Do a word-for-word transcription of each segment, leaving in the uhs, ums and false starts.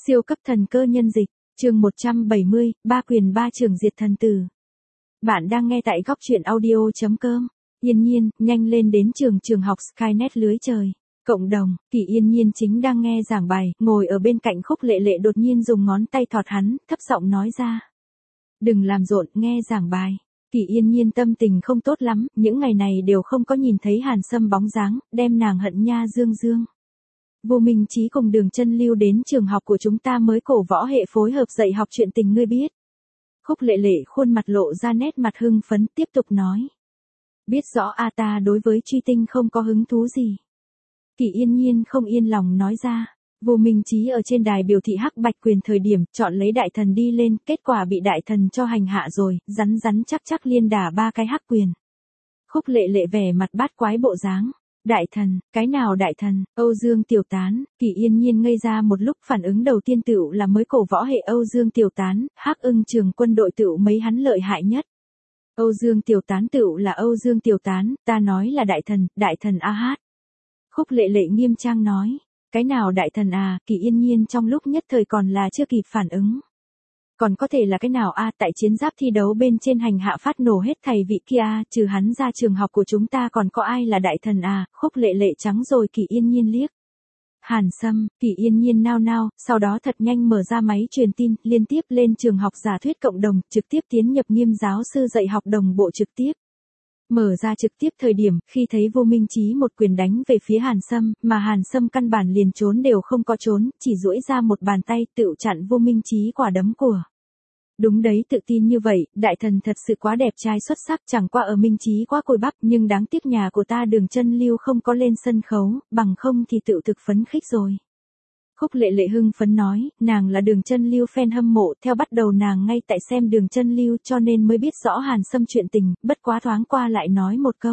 Siêu cấp thần cơ nhân dịch, chương một trăm bảy mươi, ba quyền ba trường diệt thần tử. Bạn đang nghe tại góc truyện audio chấm com. Yên Nhiên, nhanh lên đến trường trường học Skynet lưới trời. Cộng đồng, Kỳ Yên Nhiên chính đang nghe giảng bài, ngồi ở bên cạnh Khúc Lệ Lệ đột nhiên dùng ngón tay thọt hắn, thấp giọng nói ra. Đừng làm rộn, nghe giảng bài. Kỳ Yên Nhiên tâm tình không tốt lắm, những ngày này đều không có nhìn thấy Hàn Sâm bóng dáng, đem nàng hận nha dương dương. Vô Minh Chí cùng Đường Chân Lưu đến trường học của chúng ta mới cổ võ hệ phối hợp dạy học chuyện tình ngươi biết. Khúc Lệ Lệ khuôn mặt lộ ra nét mặt hưng phấn tiếp tục nói. Biết rõ a ta đối với truy tinh không có hứng thú gì. Kỳ Yên Nhiên không yên lòng nói ra. Vô Minh Chí ở trên đài biểu thị hắc bạch quyền thời điểm chọn lấy đại thần đi lên, kết quả bị đại thần cho hành hạ rồi, rắn rắn chắc chắc liên đả ba cái hắc quyền. Khúc Lệ Lệ vẻ mặt bát quái bộ dáng. Đại thần, cái nào đại thần? Âu Dương Tiểu Tán. Kỳ Yên Nhiên ngây ra một lúc, phản ứng đầu tiên tựu là mới cổ võ hệ Âu Dương Tiểu Tán, Hắc Ưng trường quân đội tựu mấy hắn lợi hại nhất. Âu Dương Tiểu Tán tựu là Âu Dương Tiểu Tán, ta nói là đại thần, đại thần a hát. Khúc Lệ Lệ nghiêm trang nói, cái nào đại thần à? Kỳ Yên Nhiên trong lúc nhất thời còn là chưa kịp phản ứng. Còn có thể là cái nào a? Tại chiến giáp thi đấu bên trên hành hạ phát nổ hết thầy vị kia, trừ hắn ra trường học của chúng ta còn có ai là đại thần à? Khúc Lệ Lệ trắng rồi Kỳ Yên Nhiên liếc. Hàn Sâm. Kỳ Yên Nhiên nao nao, sau đó thật nhanh mở ra máy truyền tin, liên tiếp lên trường học giả thuyết cộng đồng, trực tiếp tiến nhập Nghiêm giáo sư dạy học đồng bộ trực tiếp. Mở ra trực tiếp thời điểm, khi thấy Vô Minh Chí một quyền đánh về phía Hàn Sâm, mà Hàn Sâm căn bản liền trốn đều không có trốn, chỉ duỗi ra một bàn tay tựu chặn Vô Minh Chí quả đấm của. Đúng đấy, tự tin như vậy, đại thần thật sự quá đẹp trai xuất sắc, chẳng qua ở Minh Chí quá côi bắp, nhưng đáng tiếc nhà của ta Đường Chân Lưu không có lên sân khấu, bằng không thì tự thực phấn khích rồi. Khúc Lệ Lệ hưng phấn nói, nàng là Đường Chân Lưu fan hâm mộ, theo bắt đầu nàng ngay tại xem Đường Chân Lưu cho nên mới biết rõ Hàn Sâm chuyện tình, bất quá thoáng qua lại nói một câu.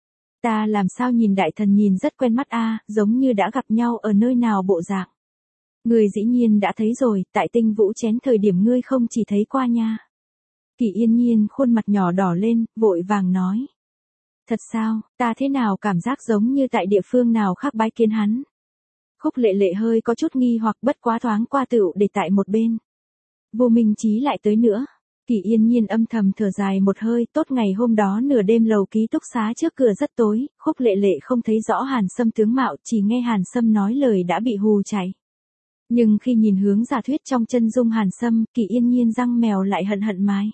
Ta làm sao nhìn đại thần nhìn rất quen mắt a, giống như đã gặp nhau ở nơi nào bộ dạng. Ngươi dĩ nhiên đã thấy rồi, tại Tinh Vũ chén thời điểm ngươi không chỉ thấy qua nha. Kỳ Yên Nhiên khuôn mặt nhỏ đỏ lên, vội vàng nói. Thật sao, ta thế nào cảm giác giống như tại địa phương nào khác bái kiến hắn. Khúc Lệ Lệ hơi có chút nghi hoặc bất quá thoáng qua tựu để tại một bên. Vô Minh Chí lại tới nữa. Kỳ Yên Nhiên âm thầm thở dài một hơi, tốt ngày hôm đó nửa đêm lầu ký túc xá trước cửa rất tối, Khúc Lệ Lệ không thấy rõ Hàn Sâm tướng mạo, chỉ nghe Hàn Sâm nói lời đã bị hù chạy. Nhưng khi nhìn hướng giả thuyết trong chân dung Hàn Sâm, Kỳ Yên Nhiên răng mèo lại hận hận mái.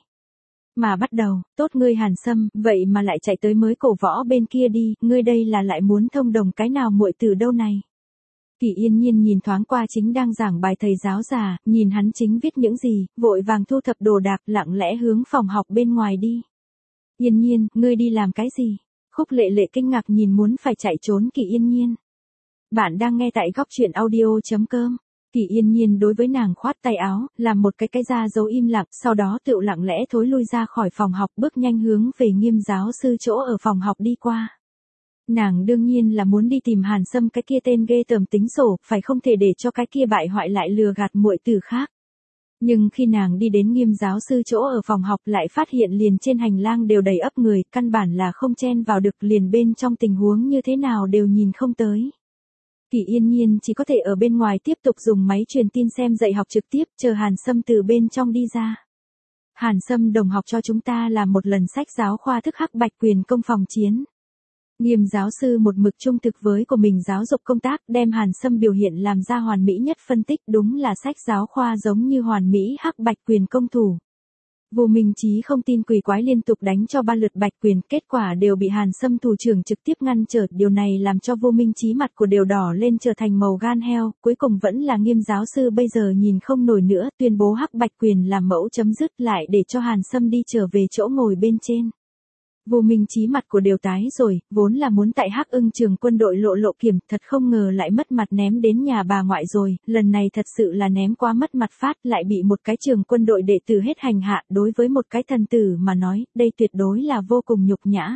Mà bắt đầu, tốt ngươi Hàn Sâm, vậy mà lại chạy tới mới cổ võ bên kia đi, ngươi đây là lại muốn thông đồng cái nào muội từ đâu này. Kỳ Yên Nhiên nhìn thoáng qua chính đang giảng bài thầy giáo già, nhìn hắn chính viết những gì, vội vàng thu thập đồ đạc lặng lẽ hướng phòng học bên ngoài đi. Yên Nhiên, ngươi đi làm cái gì? Khúc Lệ Lệ kinh ngạc nhìn muốn phải chạy trốn Kỳ Yên Nhiên. Bạn đang nghe tại góc truyện audio chấm com. Kỳ Yên Nhiên đối với nàng khoát tay áo, làm một cái cái ra dấu im lặng, sau đó tựu lặng lẽ thối lui ra khỏi phòng học bước nhanh hướng về Nghiêm giáo sư chỗ ở phòng học đi qua. Nàng đương nhiên là muốn đi tìm Hàn Sâm cái kia tên ghê tởm tính sổ, phải không thể để cho cái kia bại hoại lại lừa gạt muội tử khác. Nhưng khi nàng đi đến Nghiêm giáo sư chỗ ở phòng học lại phát hiện liền trên hành lang đều đầy ắp người, căn bản là không chen vào được, liền bên trong tình huống như thế nào đều nhìn không tới. Kỳ Yên Nhiên chỉ có thể ở bên ngoài tiếp tục dùng máy truyền tin xem dạy học trực tiếp, chờ Hàn Sâm từ bên trong đi ra. Hàn Sâm đồng học cho chúng ta làm một lần sách giáo khoa thức hắc bạch quyền công phòng chiến. Nghiêm giáo sư một mực trung thực với của mình giáo dục công tác, đem Hàn Sâm biểu hiện làm ra hoàn mỹ nhất phân tích, đúng là sách giáo khoa giống như hoàn mỹ hắc bạch quyền công thủ. Vô Minh Chí không tin quỷ quái liên tục đánh cho ba lượt bạch quyền, kết quả đều bị Hàn Sâm thủ trưởng trực tiếp ngăn trở, điều này làm cho Vô Minh Chí mặt của đều đỏ lên trở thành màu gan heo, cuối cùng vẫn là Nghiêm giáo sư bây giờ nhìn không nổi nữa, tuyên bố hắc bạch quyền làm mẫu chấm dứt lại để cho Hàn Sâm đi trở về chỗ ngồi bên trên. Vô Minh Chí mặt của đều tái rồi, vốn là muốn tại Hắc Ưng trường quân đội lộ lộ kiểm, thật không ngờ lại mất mặt ném đến nhà bà ngoại rồi, lần này thật sự là ném quá mất mặt phát, lại bị một cái trường quân đội đệ tử hết hành hạ, đối với một cái thần tử mà nói, đây tuyệt đối là vô cùng nhục nhã.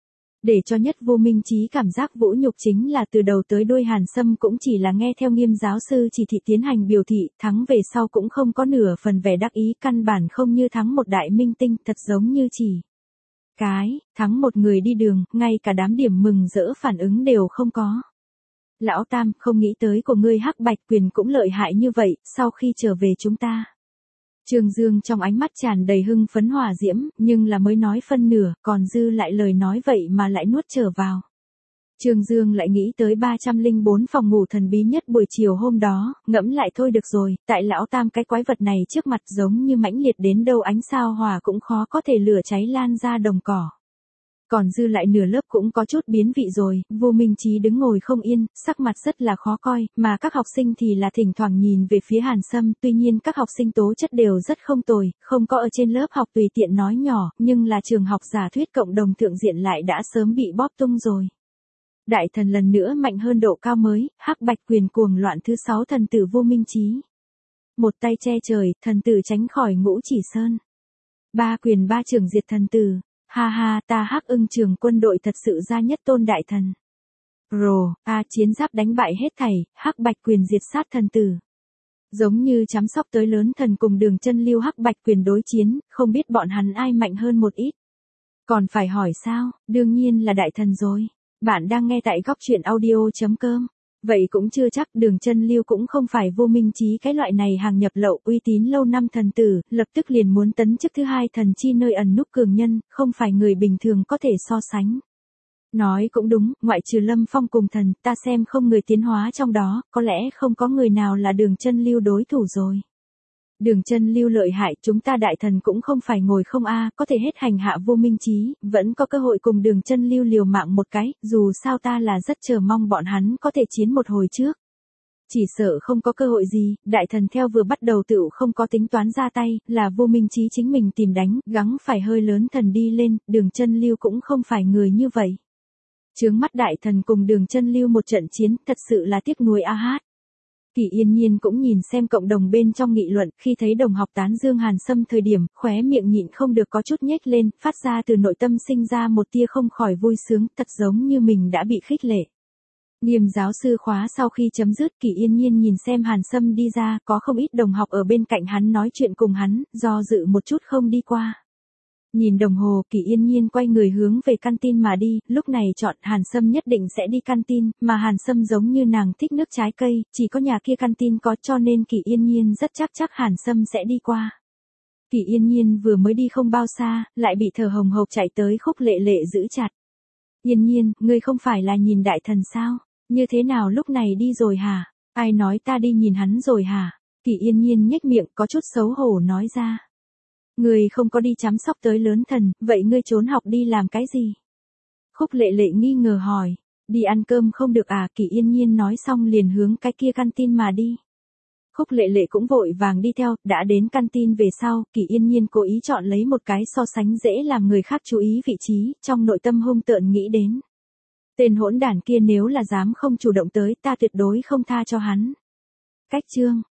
Để cho nhất Vô Minh Chí cảm giác vũ nhục chính là từ đầu tới đuôi Hàn Sâm cũng chỉ là nghe theo Nghiêm giáo sư chỉ thị tiến hành biểu thị, thắng về sau cũng không có nửa phần vẻ đắc ý, căn bản không như thắng một đại minh tinh, thật giống như chỉ cái, thắng một người đi đường, ngay cả đám điểm mừng rỡ phản ứng đều không có. Lão Tam, không nghĩ tới của ngươi Hắc Bạch Quyền cũng lợi hại như vậy, sau khi trở về chúng ta. Trương Dương trong ánh mắt tràn đầy hưng phấn hỏa diễm, nhưng là mới nói phân nửa, còn dư lại lời nói vậy mà lại nuốt trở vào. Trương Dương lại nghĩ tới ba trăm lẻ bốn phòng ngủ thần bí nhất buổi chiều hôm đó, ngẫm lại thôi được rồi, tại Lão Tam cái quái vật này trước mặt giống như mãnh liệt đến đâu ánh sao hỏa cũng khó có thể lửa cháy lan ra đồng cỏ. Còn dư lại nửa lớp cũng có chút biến vị rồi, Vô Minh Chí đứng ngồi không yên, sắc mặt rất là khó coi, mà các học sinh thì là thỉnh thoảng nhìn về phía Hàn Sâm, tuy nhiên các học sinh tố chất đều rất không tồi, không có ở trên lớp học tùy tiện nói nhỏ, nhưng là trường học giả thuyết cộng đồng thượng diện lại đã sớm bị bóp tung rồi. Đại thần lần nữa mạnh hơn độ cao mới, Hắc Bạch Quyền cuồng loạn thứ sáu thần tử Vô Minh Chí. Một tay che trời, thần tử tránh khỏi Ngũ Chỉ Sơn. Ba quyền ba trường diệt thần tử. Ha ha, ta Hắc Ưng Trường quân đội thật sự ra nhất tôn đại thần. Rồ, ta chiến giáp đánh bại hết thảy, Hắc Bạch Quyền diệt sát thần tử. Giống như chăm sóc tới lớn thần cùng Đường Chân Lưu Hắc Bạch Quyền đối chiến, không biết bọn hắn ai mạnh hơn một ít. Còn phải hỏi sao, đương nhiên là đại thần rồi. Bạn đang nghe tại góc truyện audio chấm com. Vậy cũng chưa chắc, Đường Chân Lưu cũng không phải Vô Minh Chí cái loại này hàng nhập lậu uy tín lâu năm thần tử, lập tức liền muốn tấn chức thứ hai thần chi nơi ẩn núp cường nhân, không phải người bình thường có thể so sánh. Nói cũng đúng, ngoại trừ Lâm Phong cùng thần, ta xem không người tiến hóa trong đó, có lẽ không có người nào là Đường Chân Lưu đối thủ rồi. Đường Chân Lưu lợi hại, chúng ta đại thần cũng không phải ngồi không a, có thể hết hành hạ Vô Minh Chí, vẫn có cơ hội cùng Đường Chân Lưu liều mạng một cái, dù sao ta là rất chờ mong bọn hắn có thể chiến một hồi trước. Chỉ sợ không có cơ hội gì, đại thần theo vừa bắt đầu tựu không có tính toán ra tay, là Vô Minh Chí chính mình tìm đánh, gắng phải hơi lớn thần đi lên, Đường Chân Lưu cũng không phải người như vậy. Chướng mắt đại thần cùng Đường Chân Lưu một trận chiến, thật sự là tiếc nuối a hát. Kỳ Yên Nhiên cũng nhìn xem cộng đồng bên trong nghị luận, khi thấy đồng học tán dương Hàn Sâm thời điểm, khóe miệng nhịn không được có chút nhếch lên, phát ra từ nội tâm sinh ra một tia không khỏi vui sướng, thật giống như mình đã bị khích lệ. Nghiêm giáo sư khóa sau khi chấm dứt, Kỳ Yên Nhiên nhìn xem Hàn Sâm đi ra, có không ít đồng học ở bên cạnh hắn nói chuyện cùng hắn, do dự một chút không đi qua. Nhìn đồng hồ, Kỳ Yên Nhiên quay người hướng về căn tin mà đi, lúc này chọn Hàn Sâm nhất định sẽ đi căn tin, mà Hàn Sâm giống như nàng thích nước trái cây, chỉ có nhà kia căn tin có, cho nên Kỳ Yên Nhiên rất chắc chắc Hàn Sâm sẽ đi qua. Kỳ Yên Nhiên vừa mới đi không bao xa, lại bị thở hồng hộc chạy tới Khúc Lệ Lệ giữ chặt. Yên Nhiên, ngươi không phải là nhìn đại thần sao? Như thế nào lúc này đi rồi hả? Ai nói ta đi nhìn hắn rồi hả? Kỳ Yên Nhiên nhếch miệng có chút xấu hổ nói ra. Ngươi không có đi chăm sóc tới lớn thần, vậy ngươi trốn học đi làm cái gì? Khúc Lệ Lệ nghi ngờ hỏi, đi ăn cơm không được à? Kỳ Yên Nhiên nói xong liền hướng cái kia căn tin mà đi. Khúc Lệ Lệ cũng vội vàng đi theo, đã đến căn tin về sau, Kỳ Yên Nhiên cố ý chọn lấy một cái so sánh dễ làm người khác chú ý vị trí, trong nội tâm hung tợn nghĩ đến. Tên hỗn đản kia nếu là dám không chủ động tới, ta tuyệt đối không tha cho hắn. Cách chương